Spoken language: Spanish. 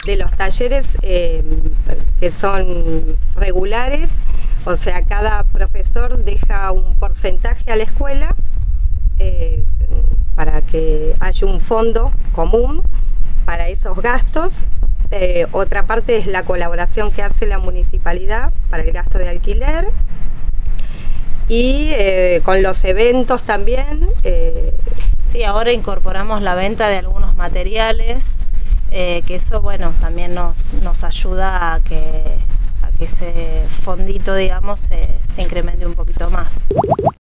de los talleres que son regulares, o sea, cada profesor deja un porcentaje a la escuela para que haya un fondo común para esos gastos. Otra parte es la colaboración que hace la municipalidad para el gasto de alquiler y con los eventos también. Sí, ahora incorporamos la venta de algunos materiales, que eso, bueno, también nos ayuda a que ese fondito, digamos, se incremente un poquito más.